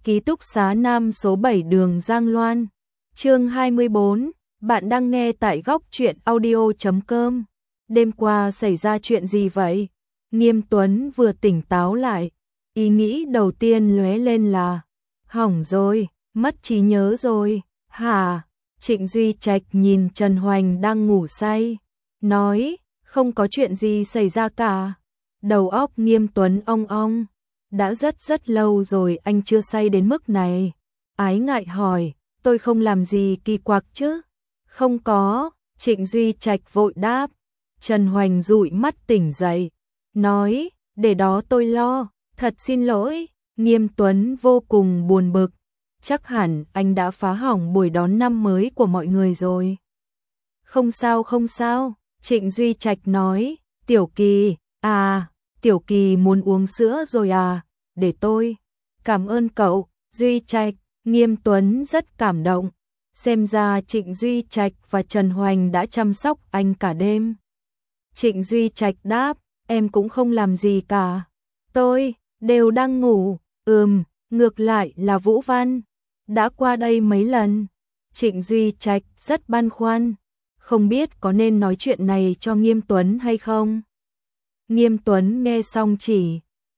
Ký túc xá Nam số 7 đường Giang Loan. Chương 24, bạn đang nghe tại góc truyện audio.com. Đêm qua xảy ra chuyện gì vậy? Nghiêm Tuấn vừa tỉnh táo lại, ý nghĩ đầu tiên lóe lên là hỏng rồi, mất trí nhớ rồi. Hả? Trịnh Duy Trạch nhìn Trần Hoành đang ngủ say, nói, không có chuyện gì xảy ra cả. Đầu óc Nghiêm Tuấn ong ong, đã rất lâu rồi anh chưa say đến mức này. Ái ngại hỏi, tôi không làm gì kỳ quặc chứ? Không có, Trịnh Duy Trạch vội đáp. Trần Hoành dụi mắt tỉnh dậy, nói, để đó tôi lo, thật xin lỗi. Nghiêm Tuấn vô cùng buồn bực, chắc hẳn anh đã phá hỏng buổi đón năm mới của mọi người rồi. Không sao, Trịnh Duy Trạch nói, Tiểu Kỳ, Tiểu Kỳ muốn uống sữa rồi à, để tôi. Cảm ơn cậu, Duy Trạch. Nghiêm Tuấn rất cảm động, xem ra Trịnh Duy Trạch và Trần Hoành đã chăm sóc anh cả đêm. Trịnh Duy Trạch đáp, em cũng không làm gì cả, tôi đều đang ngủ. Ngược lại là Vũ Văn đã qua đây mấy lần. Trịnh Duy Trạch rất băn khoăn, không biết có nên nói chuyện này cho Nghiêm Tuấn hay không. Nghiêm Tuấn nghe xong chỉ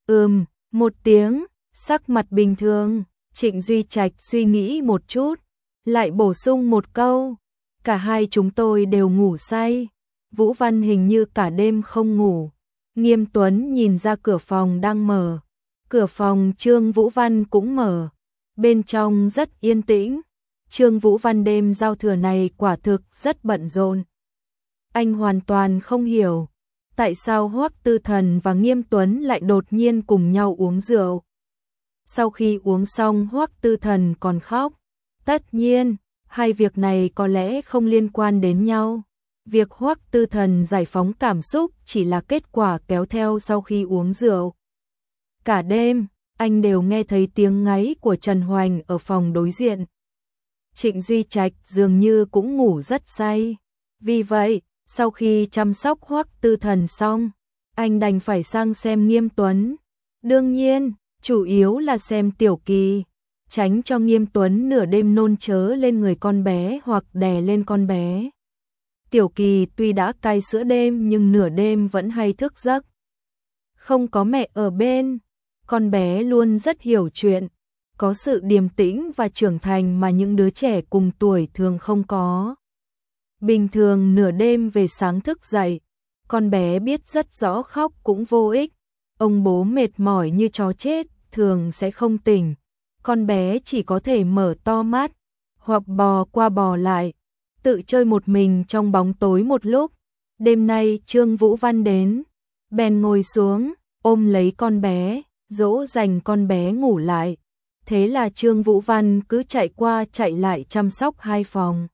một tiếng, sắc mặt bình thường. Trịnh Duy Trạch suy nghĩ một chút, lại bổ sung một câu, cả hai chúng tôi đều ngủ say, Vũ Văn hình như cả đêm không ngủ. Nghiêm Tuấn nhìn ra cửa phòng đang mở, cửa phòng Trương Vũ Văn cũng mở, bên trong rất yên tĩnh. Trương Vũ Văn đêm giao thừa này quả thực rất bận rộn. Anh hoàn toàn không hiểu tại sao Hoắc Tư Thần và Nghiêm Tuấn lại đột nhiên cùng nhau uống rượu. Sau khi uống xong Hoắc Tư Thần còn khóc. Tất nhiên, hai việc này có lẽ không liên quan đến nhau. Việc Hoắc Tư Thần giải phóng cảm xúc chỉ là kết quả kéo theo sau khi uống rượu. Cả đêm, anh đều nghe thấy tiếng ngáy của Trần Hoành ở phòng đối diện. Trịnh Duy Trạch dường như cũng ngủ rất say. Vì vậy, sau khi chăm sóc Hoắc Tư Thần xong, anh đành phải sang xem Nghiêm Tuấn. Đương nhiên, chủ yếu là xem Tiểu Kỳ, tránh cho Nghiêm Tuấn nửa đêm nôn chớ lên người con bé hoặc đè lên con bé. Tiểu Kỳ tuy đã cai sữa đêm nhưng nửa đêm vẫn hay thức giấc. Không có mẹ ở bên, con bé luôn rất hiểu chuyện, có sự điềm tĩnh và trưởng thành mà những đứa trẻ cùng tuổi thường không có. Bình thường nửa đêm về sáng thức dậy, con bé biết rất rõ khóc cũng vô ích. Ông bố mệt mỏi như chó chết, thường sẽ không tỉnh. Con bé chỉ có thể mở to mắt, hoặc bò qua bò lại, tự chơi một mình trong bóng tối một lúc. Đêm nay Trương Vũ Văn đến, bèn ngồi xuống, ôm lấy con bé, dỗ dành con bé ngủ lại. Thế là Trương Vũ Văn cứ chạy qua chạy lại chăm sóc hai phòng.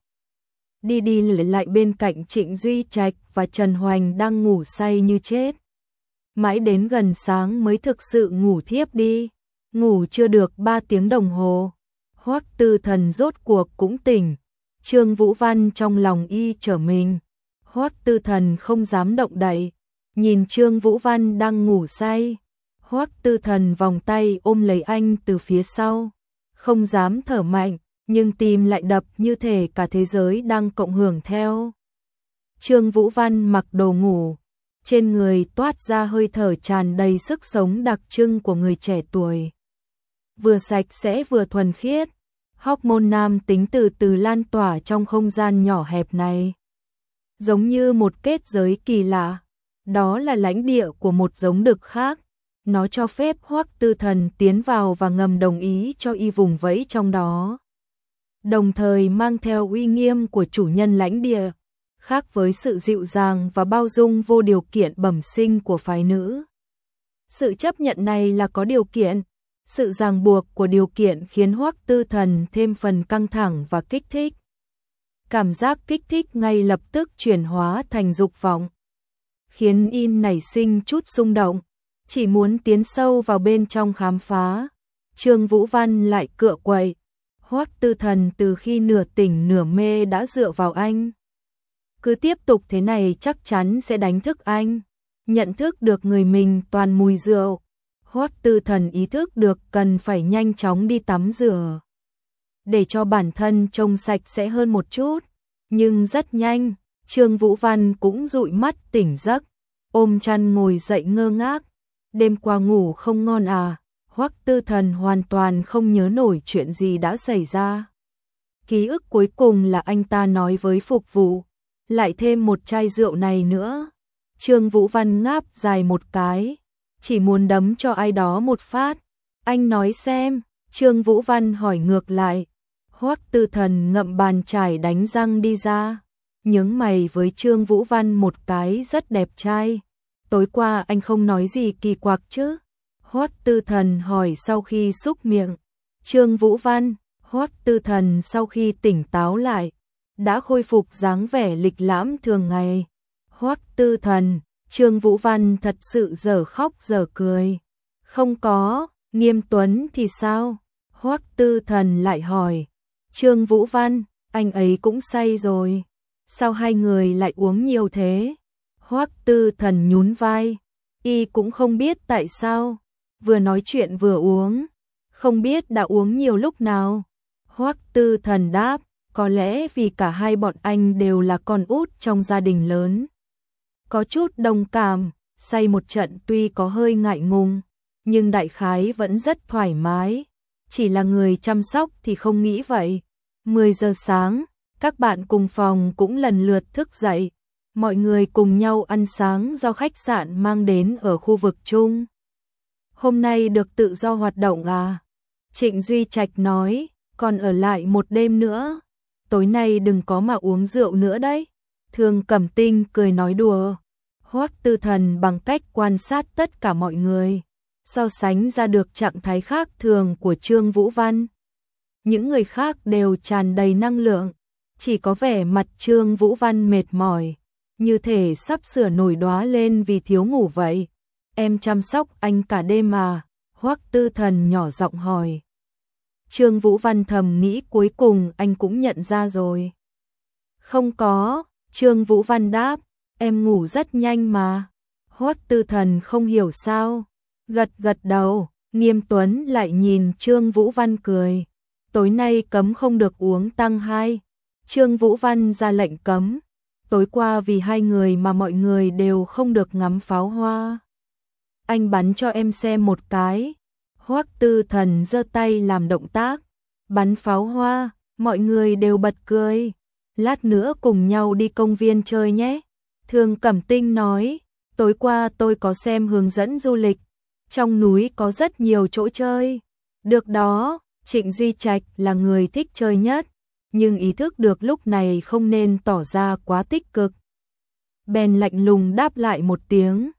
Đi lại bên cạnh Trịnh Duy Trạch và Trần Hoành đang ngủ say như chết. Mãi đến gần sáng mới thực sự ngủ thiếp đi. Ngủ chưa được 3 tiếng đồng hồ, Hoắc Tư Thần rốt cuộc cũng tỉnh. Trương Vũ Văn trong lòng y trở mình. Hoắc Tư Thần không dám động đậy, nhìn Trương Vũ Văn đang ngủ say. Hoắc Tư Thần vòng tay ôm lấy anh từ phía sau, không dám thở mạnh, nhưng tim lại đập như thể cả thế giới đang cộng hưởng theo. Trương Vũ Văn mặc đồ ngủ, trên người toát ra hơi thở tràn đầy sức sống đặc trưng của người trẻ tuổi. Vừa sạch sẽ vừa thuần khiết, hormone nam tính từ từ lan tỏa trong không gian nhỏ hẹp này. Giống như một kết giới kỳ lạ, đó là lãnh địa của một giống đực khác. Nó cho phép Hoắc Tư Thần tiến vào và ngầm đồng ý cho y vùng vẫy trong đó. Đồng thời mang theo uy nghiêm của chủ nhân lãnh địa, khác với sự dịu dàng và bao dung vô điều kiện bẩm sinh của phái nữ. Sự chấp nhận này là có điều kiện, sự ràng buộc của điều kiện khiến Hoắc Tư Thần thêm phần căng thẳng và kích thích. Cảm giác kích thích ngay lập tức chuyển hóa thành dục vọng, khiến y nảy sinh chút xung động, chỉ muốn tiến sâu vào bên trong khám phá. Trương Vũ Văn lại cựa quậy. Hoắc Tư Thần từ khi nửa tỉnh nửa mê đã dựa vào anh. Cứ tiếp tục thế này chắc chắn sẽ đánh thức anh. Nhận thức được người mình toàn mùi rượu, Hoắc Tư Thần ý thức được cần phải nhanh chóng đi tắm rửa, để cho bản thân trông sạch sẽ hơn một chút. Nhưng rất nhanh, Trương Vũ Văn cũng dụi mắt tỉnh giấc, ôm chăn ngồi dậy ngơ ngác. Đêm qua ngủ không ngon à? Hoắc Tư Thần hoàn toàn không nhớ nổi chuyện gì đã xảy ra. Ký ức cuối cùng là anh ta nói với phục vụ, lại thêm một chai rượu này nữa. Trương Vũ Văn ngáp dài một cái, chỉ muốn đấm cho ai đó một phát. Anh nói xem, Trương Vũ Văn hỏi ngược lại. Hoắc Tư Thần ngậm bàn chải đánh răng đi ra, nhướng mày với Trương Vũ Văn một cái, rất đẹp trai. Tối qua anh không nói gì kỳ quặc chứ? Hoắc Tư Thần hỏi sau khi súc miệng. Trương Vũ Văn, Hoắc Tư Thần sau khi tỉnh táo lại, đã khôi phục dáng vẻ lịch lãm thường ngày. Hoắc Tư Thần, Trương Vũ Văn thật sự dở khóc dở cười. Không có, Nghiêm Tuấn thì sao? Hoắc Tư Thần lại hỏi. Trương Vũ Văn, anh ấy cũng say rồi. Sao hai người lại uống nhiều thế? Hoắc Tư Thần nhún vai. Y cũng không biết tại sao. Vừa nói chuyện vừa uống. Không biết đã uống nhiều lúc nào. Hoắc Tư Thần đáp. Có lẽ vì cả hai bọn anh đều là con út trong gia đình lớn. Có chút đồng cảm. Say một trận tuy có hơi ngại ngùng, nhưng đại khái vẫn rất thoải mái. Chỉ là người chăm sóc thì không nghĩ vậy. 10 giờ sáng, các bạn cùng phòng cũng lần lượt thức dậy. Mọi người cùng nhau ăn sáng do khách sạn mang đến ở khu vực chung. Hôm nay được tự do hoạt động à? Trịnh Duy Trạch nói, còn ở lại một đêm nữa. Tối nay đừng có mà uống rượu nữa đấy. Thường Cẩm Tinh cười nói đùa. Hoắc Tư Thần bằng cách quan sát tất cả mọi người, so sánh ra được trạng thái khác thường của Trương Vũ Văn. Những người khác đều tràn đầy năng lượng, chỉ có vẻ mặt Trương Vũ Văn mệt mỏi, như thể sắp sửa nổi đóa lên vì thiếu ngủ vậy. Em chăm sóc anh cả đêm à? Hoắc Tư Thần nhỏ giọng hỏi. Trương Vũ Văn thầm nghĩ cuối cùng anh cũng nhận ra rồi. Không có, Trương Vũ Văn đáp, em ngủ rất nhanh mà. Hoắc Tư Thần không hiểu sao, gật gật đầu. Nghiêm Tuấn lại nhìn Trương Vũ Văn cười. Tối nay cấm không được uống tăng 2. Trương Vũ Văn ra lệnh cấm. Tối qua vì hai người mà mọi người đều không được ngắm pháo hoa. Anh bắn cho em xem một cái. Hoắc Tư Thần giơ tay làm động tác. Bắn pháo hoa, mọi người đều bật cười. Lát nữa cùng nhau đi công viên chơi nhé. Thường Cẩm Tinh nói, tối qua tôi có xem hướng dẫn du lịch. Trong núi có rất nhiều chỗ chơi. Được đó, Trịnh Duy Trạch là người thích chơi nhất, nhưng ý thức được lúc này không nên tỏ ra quá tích cực. Bèn lạnh lùng đáp lại một tiếng.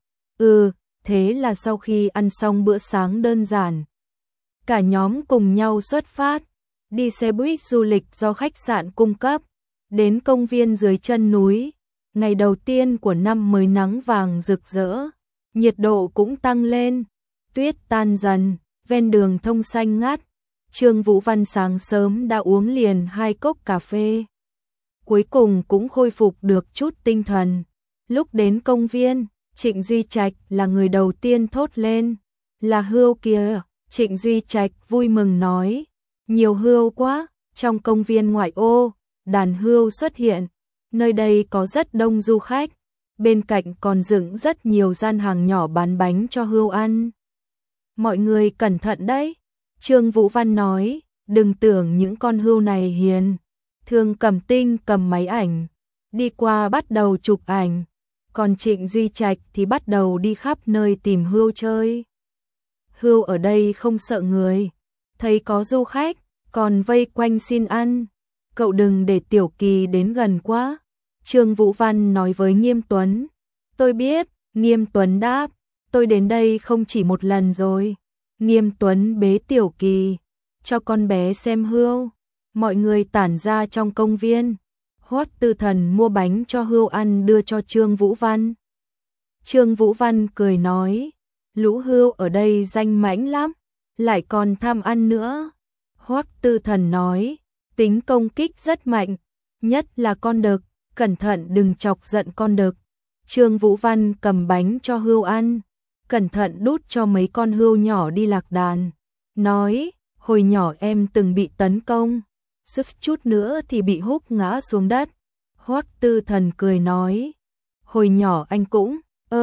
Thế là sau khi ăn xong bữa sáng đơn giản, cả nhóm cùng nhau xuất phát, đi xe buýt du lịch do khách sạn cung cấp, đến công viên dưới chân núi. Ngày đầu tiên của năm mới nắng vàng rực rỡ, nhiệt độ cũng tăng lên, tuyết tan dần, ven đường thông xanh ngát. Trương Vũ Văn sáng sớm đã uống liền 2 cốc cà phê. Cuối cùng cũng khôi phục được chút tinh thần. Lúc đến công viên, Trịnh Duy Trạch là người đầu tiên thốt lên. Là hươu kìa, Trịnh Duy Trạch vui mừng nói. Nhiều hươu quá, trong công viên ngoại ô, đàn hươu xuất hiện. Nơi đây có rất đông du khách. Bên cạnh còn dựng rất nhiều gian hàng nhỏ bán bánh cho hươu ăn. Mọi người cẩn thận đấy. Trương Vũ Văn nói, đừng tưởng những con hươu này hiền. Thường Cẩm Tinh cầm máy ảnh, đi qua bắt đầu chụp ảnh. Còn Trịnh Duy Trạch thì bắt đầu đi khắp nơi tìm hươu chơi. Hươu ở đây không sợ người, thấy có du khách, còn vây quanh xin ăn. Cậu đừng để Tiểu Kỳ đến gần quá. Trương Vũ Văn nói với Nghiêm Tuấn. Tôi biết, Nghiêm Tuấn đáp, tôi đến đây không chỉ một lần rồi. Nghiêm Tuấn bế Tiểu Kỳ, cho con bé xem hươu. Mọi người tản ra trong công viên. Hoắc Tư Thần mua bánh cho hươu ăn đưa cho Trương Vũ Văn. Trương Vũ Văn cười nói, lũ hươu ở đây danh mãnh lắm, lại còn tham ăn nữa. Hoắc Tư Thần nói, tính công kích rất mạnh, nhất là con đực, cẩn thận đừng chọc giận con đực. Trương Vũ Văn cầm bánh cho hươu ăn, cẩn thận đút cho mấy con hươu nhỏ đi lạc đàn, nói, hồi nhỏ em từng bị tấn công, suýt chút nữa thì bị húc ngã xuống đất. Hoắc Tư Thần cười nói, hồi nhỏ anh cũng,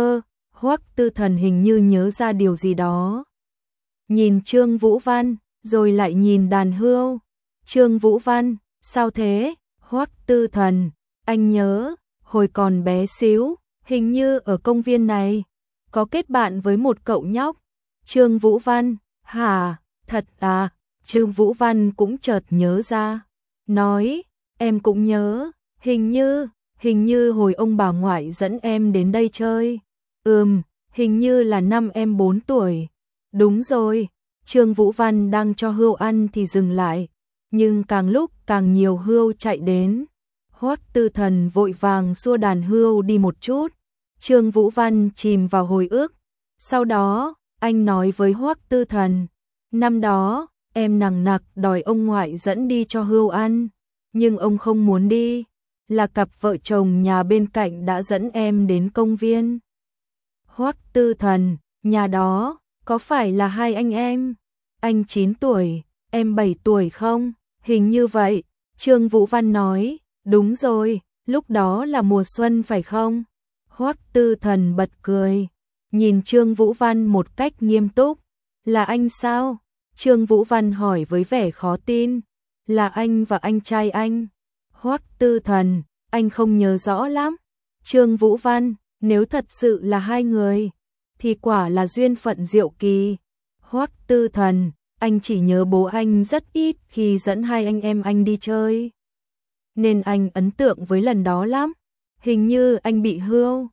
Hoắc Tư Thần hình như nhớ ra điều gì đó. Nhìn Trương Vũ Văn, rồi lại nhìn đàn hươu. Trương Vũ Văn, sao thế? Hoắc Tư Thần, anh nhớ, hồi còn bé xíu, hình như ở công viên này, có kết bạn với một cậu nhóc. Trương Vũ Văn, hả, thật à? Trương Vũ Văn cũng chợt nhớ ra, nói, em cũng nhớ, hình như hồi ông bà ngoại dẫn em đến đây chơi. Hình như là năm em 4 tuổi. Đúng rồi, Trương Vũ Văn đang cho hươu ăn thì dừng lại, nhưng càng lúc càng nhiều hươu chạy đến. Hoắc Tư Thần vội vàng xua đàn hươu đi một chút. Trương Vũ Văn chìm vào hồi ức. Sau đó, anh nói với Hoắc Tư Thần, năm đó, em nằng nặc đòi ông ngoại dẫn đi cho hươu ăn, nhưng ông không muốn đi, là cặp vợ chồng nhà bên cạnh đã dẫn em đến công viên. Hoắc Tư Thần, nhà đó, có phải là hai anh em? Anh 9 tuổi, em 7 tuổi không? Hình như vậy. Trương Vũ Văn nói, đúng rồi, lúc đó là mùa xuân phải không? Hoắc Tư Thần bật cười, nhìn Trương Vũ Văn một cách nghiêm túc. Là anh sao? Trương Vũ Văn hỏi với vẻ khó tin. Là anh và anh trai anh. Hoắc Tư Thần, anh không nhớ rõ lắm. Trương Vũ Văn, nếu thật sự là hai người, thì quả là duyên phận diệu kỳ. Hoắc Tư Thần, anh chỉ nhớ bố anh rất ít khi dẫn hai anh em anh đi chơi, nên anh ấn tượng với lần đó lắm. Hình như anh bị hươu.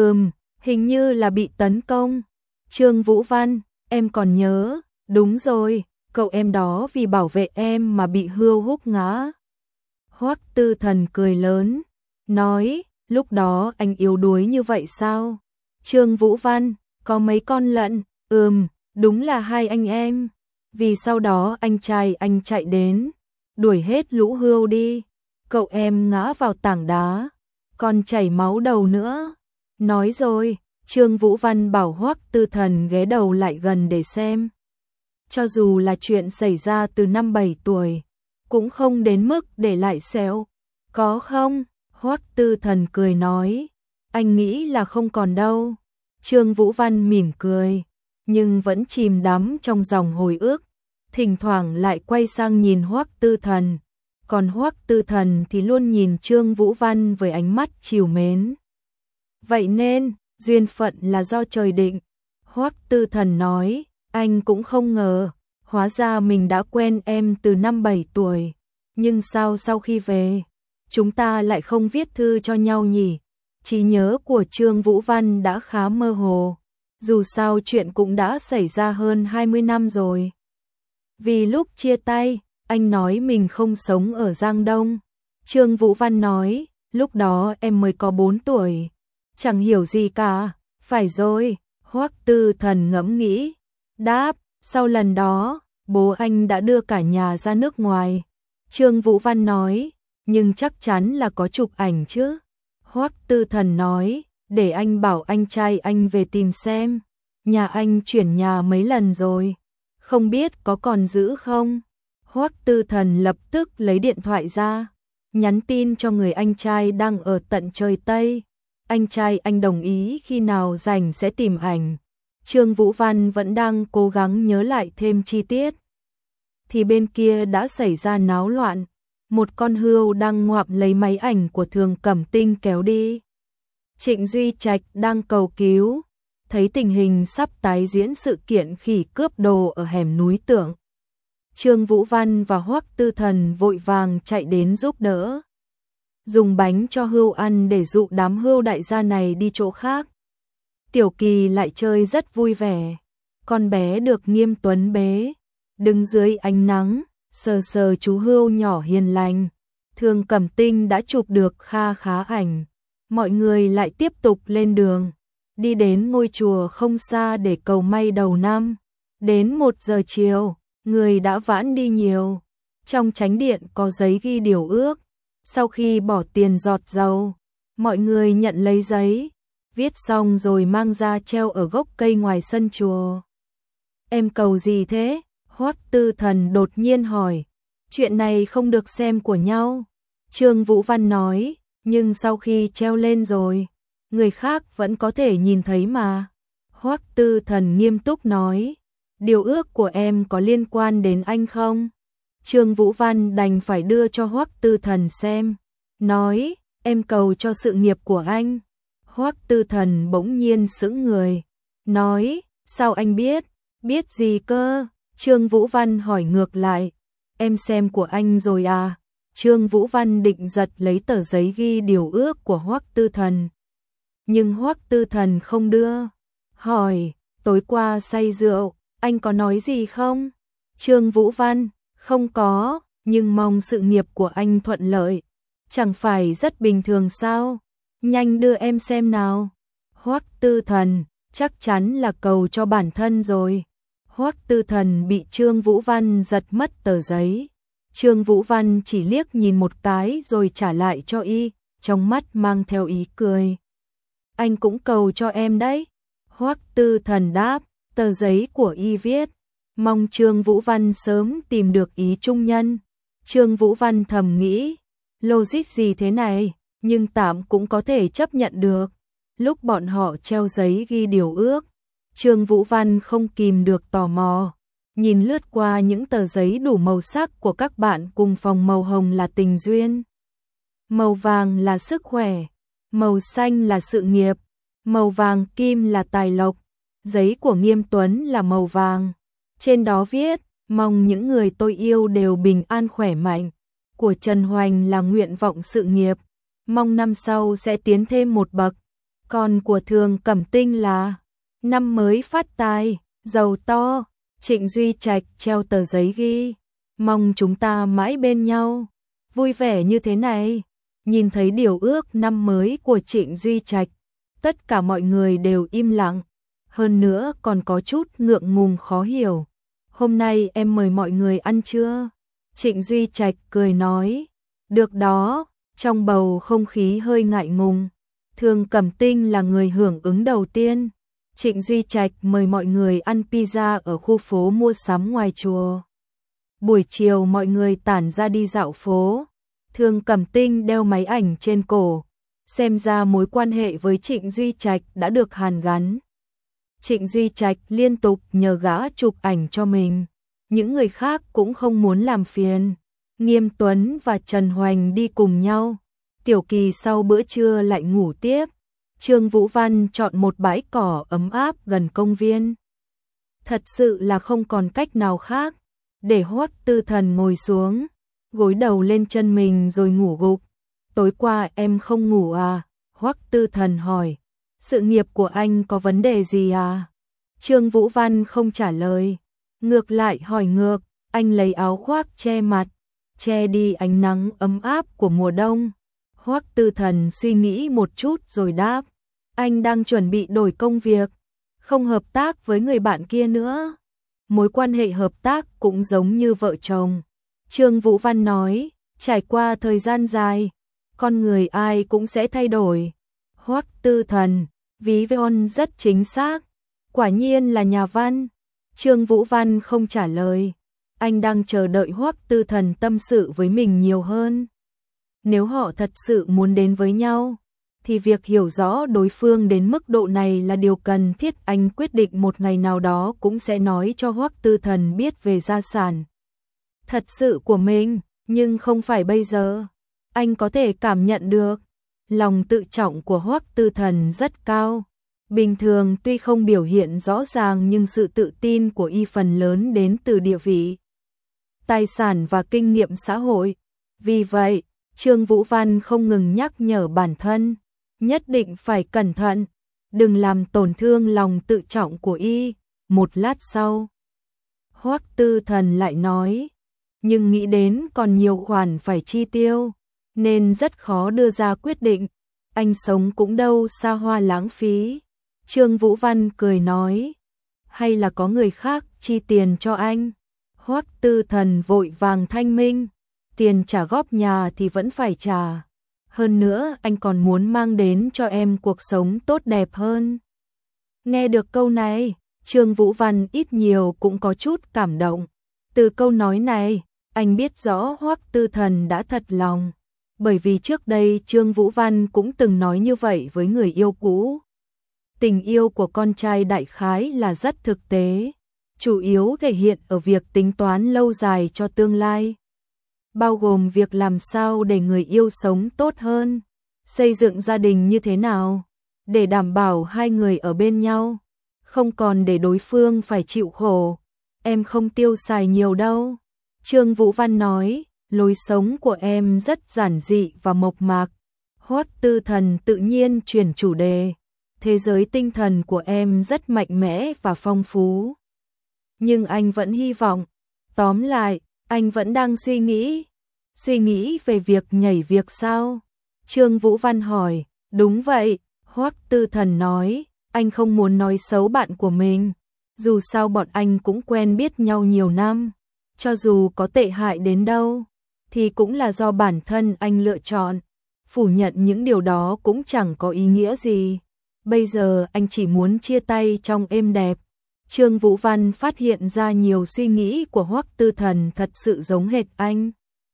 Hình như là bị tấn công. Trương Vũ Văn, em còn nhớ, đúng rồi, cậu em đó vì bảo vệ em mà bị hươu húc ngã. Hoắc Tư Thần cười lớn, nói, lúc đó anh yếu đuối như vậy sao? Trương Vũ Văn, có mấy con lợn, đúng là hai anh em. Vì sau đó anh trai anh chạy đến, đuổi hết lũ hươu đi. Cậu em ngã vào tảng đá, còn chảy máu đầu nữa. Nói rồi, Trương Vũ Văn bảo Hoắc Tư Thần ghé đầu lại gần để xem. Cho dù là chuyện xảy ra từ năm 7 tuổi, cũng không đến mức để lại sẹo. Có không? Hoắc Tư Thần cười nói, anh nghĩ là không còn đâu. Trương Vũ Văn mỉm cười, nhưng vẫn chìm đắm trong dòng hồi ức, thỉnh thoảng lại quay sang nhìn Hoắc Tư Thần. Còn Hoắc Tư Thần thì luôn nhìn Trương Vũ Văn với ánh mắt trìu mến. Vậy nên, duyên phận là do trời định. Hoắc Tư Thần nói, anh cũng không ngờ, hóa ra mình đã quen em từ năm 7 tuổi. Nhưng sao sau khi về, chúng ta lại không viết thư cho nhau nhỉ? Trí nhớ của Trương Vũ Văn đã khá mơ hồ. Dù sao chuyện cũng đã xảy ra hơn 20 năm rồi. Vì lúc chia tay, anh nói mình không sống ở Giang Đông. Trương Vũ Văn nói, lúc đó em mới có 4 tuổi. Chẳng hiểu gì cả. Phải rồi, Hoắc Tư Thần ngẫm nghĩ. Đáp, sau lần đó, bố anh đã đưa cả nhà ra nước ngoài. Trương Vũ Văn nói, nhưng chắc chắn là có chụp ảnh chứ. Hoắc Tư Thần nói, để anh bảo anh trai anh về tìm xem. Nhà anh chuyển nhà mấy lần rồi, không biết có còn giữ không? Hoắc Tư Thần lập tức lấy điện thoại ra, nhắn tin cho người anh trai đang ở tận trời Tây. Anh trai anh đồng ý khi nào rảnh sẽ tìm ảnh. Trương Vũ Văn vẫn đang cố gắng nhớ lại thêm chi tiết, thì bên kia đã xảy ra náo loạn. Một con hươu đang ngoạm lấy máy ảnh của Thường Cẩm Tinh kéo đi. Trịnh Duy Trạch đang cầu cứu, thấy tình hình sắp tái diễn sự kiện khỉ cướp đồ ở hẻm núi Tưởng. Trương Vũ Văn và Hoắc Tư Thần vội vàng chạy đến giúp đỡ, dùng bánh cho hươu ăn để dụ đám hươu đại gia này đi chỗ khác. Tiểu Kỳ lại chơi rất vui vẻ, con bé được Nghiêm Tuấn bế, đứng dưới ánh nắng, sờ sờ chú hươu nhỏ hiền lành. Thường Cẩm Tinh đã chụp được kha khá ảnh. Mọi người lại tiếp tục lên đường, đi đến ngôi chùa không xa để cầu may đầu năm. Đến 1 giờ chiều, người đã vãn đi nhiều. Trong chánh điện có giấy ghi điều ước. Sau khi bỏ tiền giọt dầu, mọi người nhận lấy giấy, viết xong rồi mang ra treo ở gốc cây ngoài sân chùa. Em cầu gì thế? Hoắc Tư Thần đột nhiên hỏi. Chuyện này không được xem của nhau. Trương Vũ Văn nói, nhưng sau khi treo lên rồi, người khác vẫn có thể nhìn thấy mà. Hoắc Tư Thần nghiêm túc nói, điều ước của em có liên quan đến anh không? Trương Vũ Văn đành phải đưa cho Hoắc Tư Thần xem, nói, em cầu cho sự nghiệp của anh. Hoắc Tư Thần bỗng nhiên sững người, nói, sao anh biết? Biết gì cơ? Trương Vũ Văn hỏi ngược lại, em xem của anh rồi à? Trương Vũ Văn định giật lấy tờ giấy ghi điều ước của Hoắc Tư Thần. Nhưng Hoắc Tư Thần không đưa. Hỏi, tối qua say rượu, anh có nói gì không? Trương Vũ Văn, không có, nhưng mong sự nghiệp của anh thuận lợi. Chẳng phải rất bình thường sao? Nhanh đưa em xem nào. Hoắc Tư Thần, chắc chắn là cầu cho bản thân rồi. Hoắc Tư Thần bị Trương Vũ Văn giật mất tờ giấy. Trương Vũ Văn chỉ liếc nhìn một cái rồi trả lại cho y, trong mắt mang theo ý cười. Anh cũng cầu cho em đấy. Hoắc Tư Thần đáp, tờ giấy của y viết, mong Trương Vũ Văn sớm tìm được ý trung nhân. Trương Vũ Văn thầm nghĩ, logic gì thế này, nhưng tạm cũng có thể chấp nhận được. Lúc bọn họ treo giấy ghi điều ước, Trương Vũ Văn không kìm được tò mò, nhìn lướt qua những tờ giấy đủ màu sắc của các bạn cùng phòng. Màu hồng là tình duyên, màu vàng là sức khỏe, màu xanh là sự nghiệp, màu vàng kim là tài lộc, giấy của Nghiêm Tuấn là màu vàng. Trên đó viết, mong những người tôi yêu đều bình an khỏe mạnh. Của Trần Hoành là nguyện vọng sự nghiệp, mong năm sau sẽ tiến thêm một bậc. Còn của Thường Cẩm Tinh là năm mới phát tài, giàu to. Trịnh Duy Trạch treo tờ giấy ghi, mong chúng ta mãi bên nhau, vui vẻ như thế này. Nhìn thấy điều ước năm mới của Trịnh Duy Trạch, tất cả mọi người đều im lặng, hơn nữa còn có chút ngượng ngùng khó hiểu. Hôm nay em mời mọi người ăn trưa. Trịnh Duy Trạch cười nói, được đó. Trong bầu không khí hơi ngại ngùng, Thường Cẩm Tinh là người hưởng ứng đầu tiên. Trịnh Duy Trạch mời mọi người ăn pizza ở khu phố mua sắm ngoài chùa. Buổi chiều mọi người tản ra đi dạo phố. Thường Cẩm Tinh đeo máy ảnh trên cổ, xem ra mối quan hệ với Trịnh Duy Trạch đã được hàn gắn. Trịnh Duy Trạch liên tục nhờ gã chụp ảnh cho mình, những người khác cũng không muốn làm phiền. Nghiêm Tuấn và Trần Hoành đi cùng nhau. Tiểu Kỳ sau bữa trưa lại ngủ tiếp. Trương Vũ Văn chọn một bãi cỏ ấm áp gần công viên. Thật sự là không còn cách nào khác, để Hoắc Tư Thần ngồi xuống, gối đầu lên chân mình rồi ngủ gục. Tối qua em không ngủ à? Hoắc Tư Thần hỏi. Sự nghiệp của anh có vấn đề gì à? Trương Vũ Văn không trả lời, ngược lại hỏi ngược. Anh lấy áo khoác che mặt, che đi ánh nắng ấm áp của mùa đông. Hoắc Tư Thần suy nghĩ một chút rồi đáp, anh đang chuẩn bị đổi công việc, không hợp tác với người bạn kia nữa. Mối quan hệ hợp tác cũng giống như vợ chồng. Trương Vũ Văn nói, trải qua thời gian dài, con người ai cũng sẽ thay đổi. Hoắc Tư Thần, ví von rất chính xác, quả nhiên là nhà văn. Trương Vũ Văn không trả lời, anh đang chờ đợi Hoắc Tư Thần tâm sự với mình nhiều hơn. Nếu họ thật sự muốn đến với nhau, thì việc hiểu rõ đối phương đến mức độ này là điều cần thiết. Anh quyết định một ngày nào đó cũng sẽ nói cho Hoắc Tư Thần biết về gia sản thật sự của mình, nhưng không phải bây giờ. Anh có thể cảm nhận được, lòng tự trọng của Hoắc Tư Thần rất cao. Bình thường tuy không biểu hiện rõ ràng nhưng sự tự tin của y phần lớn đến từ địa vị, tài sản và kinh nghiệm xã hội. Vì vậy, Trương Vũ Văn không ngừng nhắc nhở bản thân, nhất định phải cẩn thận, đừng làm tổn thương lòng tự trọng của y. Một lát sau, Hoắc Tư Thần lại nói, nhưng nghĩ đến còn nhiều khoản phải chi tiêu, nên rất khó đưa ra quyết định. Anh sống cũng đâu xa hoa lãng phí. Trương Vũ Văn cười nói, hay là có người khác chi tiền cho anh. Hoắc Tư Thần vội vàng thanh minh, tiền trả góp nhà thì vẫn phải trả, hơn nữa anh còn muốn mang đến cho em cuộc sống tốt đẹp hơn. Nghe được câu này, Trương Vũ Văn ít nhiều cũng có chút cảm động. Từ câu nói này, anh biết rõ Hoắc Tư Thần đã thật lòng. Bởi vì trước đây Trương Vũ Văn cũng từng nói như vậy với người yêu cũ. Tình yêu của con trai đại khái là rất thực tế, chủ yếu thể hiện ở việc tính toán lâu dài cho tương lai, bao gồm việc làm sao để người yêu sống tốt hơn, xây dựng gia đình như thế nào, để đảm bảo hai người ở bên nhau, không còn để đối phương phải chịu khổ. Em không tiêu xài nhiều đâu. Trương Vũ Văn nói, lối sống của em rất giản dị và mộc mạc. Hoắc Tư Thần tự nhiên chuyển chủ đề. Thế giới tinh thần của em rất mạnh mẽ và phong phú. Nhưng anh vẫn hy vọng. Tóm lại, anh vẫn đang suy nghĩ. Suy nghĩ về việc nhảy việc sao? Trương Vũ Văn hỏi. Đúng vậy, Hoắc Tư Thần nói. Anh không muốn nói xấu bạn của mình. Dù sao bọn anh cũng quen biết nhau nhiều năm. Cho dù có tệ hại đến đâu, thì cũng là do bản thân anh lựa chọn. Phủ nhận những điều đó cũng chẳng có ý nghĩa gì. Bây giờ anh chỉ muốn chia tay trong êm đẹp. Trương Vũ Văn phát hiện ra nhiều suy nghĩ của Hoắc Tư Thần thật sự giống hệt anh.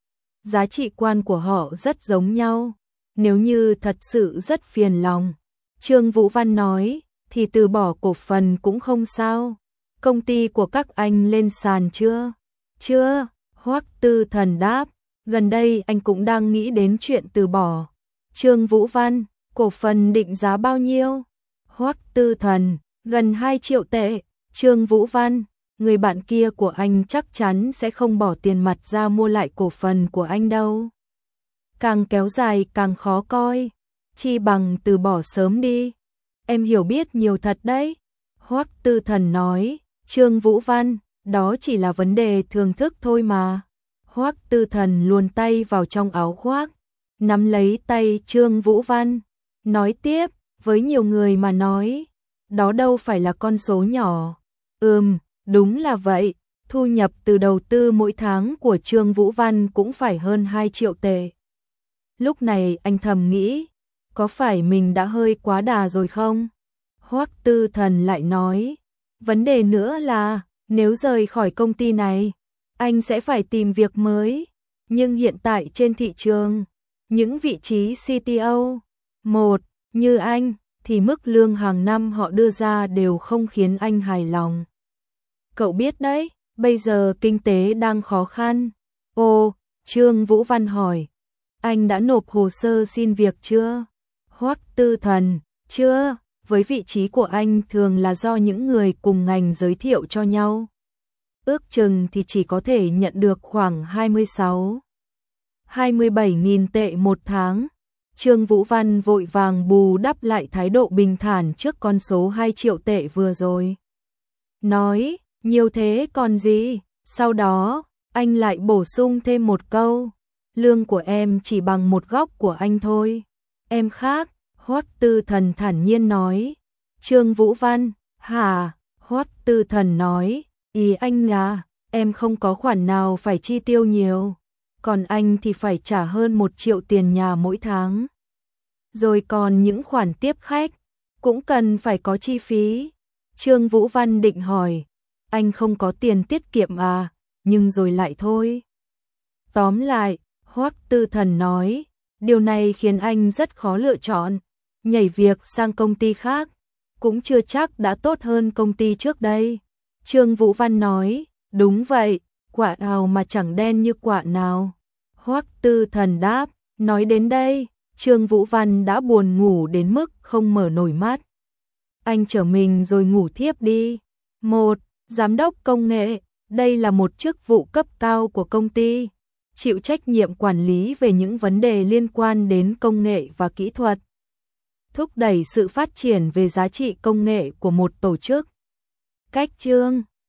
Giá trị quan của họ rất giống nhau. Nếu như thật sự rất phiền lòng, Trương Vũ Văn nói, thì từ bỏ cổ phần cũng không sao. Công ty của các anh lên sàn chưa? Chưa, Hoắc Tư Thần đáp. Gần đây anh cũng đang nghĩ đến chuyện từ bỏ. Trương Vũ Văn, cổ phần định giá bao nhiêu? Hoắc Tư Thần, gần 2 triệu tệ. Trương Vũ Văn, người bạn kia của anh chắc chắn sẽ không bỏ tiền mặt ra mua lại cổ phần của anh đâu. Càng kéo dài càng khó coi, chi bằng từ bỏ sớm đi. Em hiểu biết nhiều thật đấy. Hoắc Tư Thần nói. Trương Vũ Văn, đó chỉ là vấn đề thưởng thức thôi mà. Hoắc Tư Thần luồn tay vào trong áo khoác, nắm lấy tay Trương Vũ Văn, nói tiếp, với nhiều người mà nói, đó đâu phải là con số nhỏ. Đúng là vậy, thu nhập từ đầu tư mỗi tháng của Trương Vũ Văn cũng phải hơn 2 triệu tệ. Lúc này anh thầm nghĩ, có phải mình đã hơi quá đà rồi không? Hoắc Tư Thần lại nói, vấn đề nữa là, nếu rời khỏi công ty này, anh sẽ phải tìm việc mới. Nhưng hiện tại trên thị trường, những vị trí CTO, như anh, thì mức lương hàng năm họ đưa ra đều không khiến anh hài lòng. Cậu biết đấy, bây giờ kinh tế đang khó khăn. Ồ, Trương Vũ Văn hỏi, anh đã nộp hồ sơ xin việc chưa? Hoắc Tư Thần, chưa, với vị trí của anh thường là do những người cùng ngành giới thiệu cho nhau. Ước chừng thì chỉ có thể nhận được khoảng 27.000 tệ một tháng. Trương Vũ Văn vội vàng bù đắp lại thái độ bình thản trước con số 2 triệu tệ vừa rồi. Nói, nhiều thế còn gì? Sau đó, anh lại bổ sung thêm một câu. Lương của em chỉ bằng một góc của anh thôi. Em khác, Hoắc Tư Thần thản nhiên nói. Trương Vũ Văn, hả? Hoắc Tư Thần nói, ý anh là, em không có khoản nào phải chi tiêu nhiều. Còn anh thì phải trả hơn 1 triệu tiền nhà mỗi tháng. Rồi còn những khoản tiếp khách, cũng cần phải có chi phí. Trương Vũ Văn định hỏi, anh không có tiền tiết kiệm à, nhưng rồi lại thôi. Tóm lại, Hoắc Tư Thần nói, điều này khiến anh rất khó lựa chọn. Nhảy việc sang công ty khác, cũng chưa chắc đã tốt hơn công ty trước đây. Trương Vũ Văn nói, đúng vậy, quả nào mà chẳng đen như quả nào. Hoắc Tư Thần đáp, nói đến đây, Trương Vũ Văn đã buồn ngủ đến mức không mở nổi mắt. Anh trở mình rồi ngủ thiếp đi. Giám đốc công nghệ, đây là một chức vụ cấp cao của công ty, chịu trách nhiệm quản lý về những vấn đề liên quan đến công nghệ và kỹ thuật, thúc đẩy sự phát triển về giá trị công nghệ của một tổ chức. Cách chương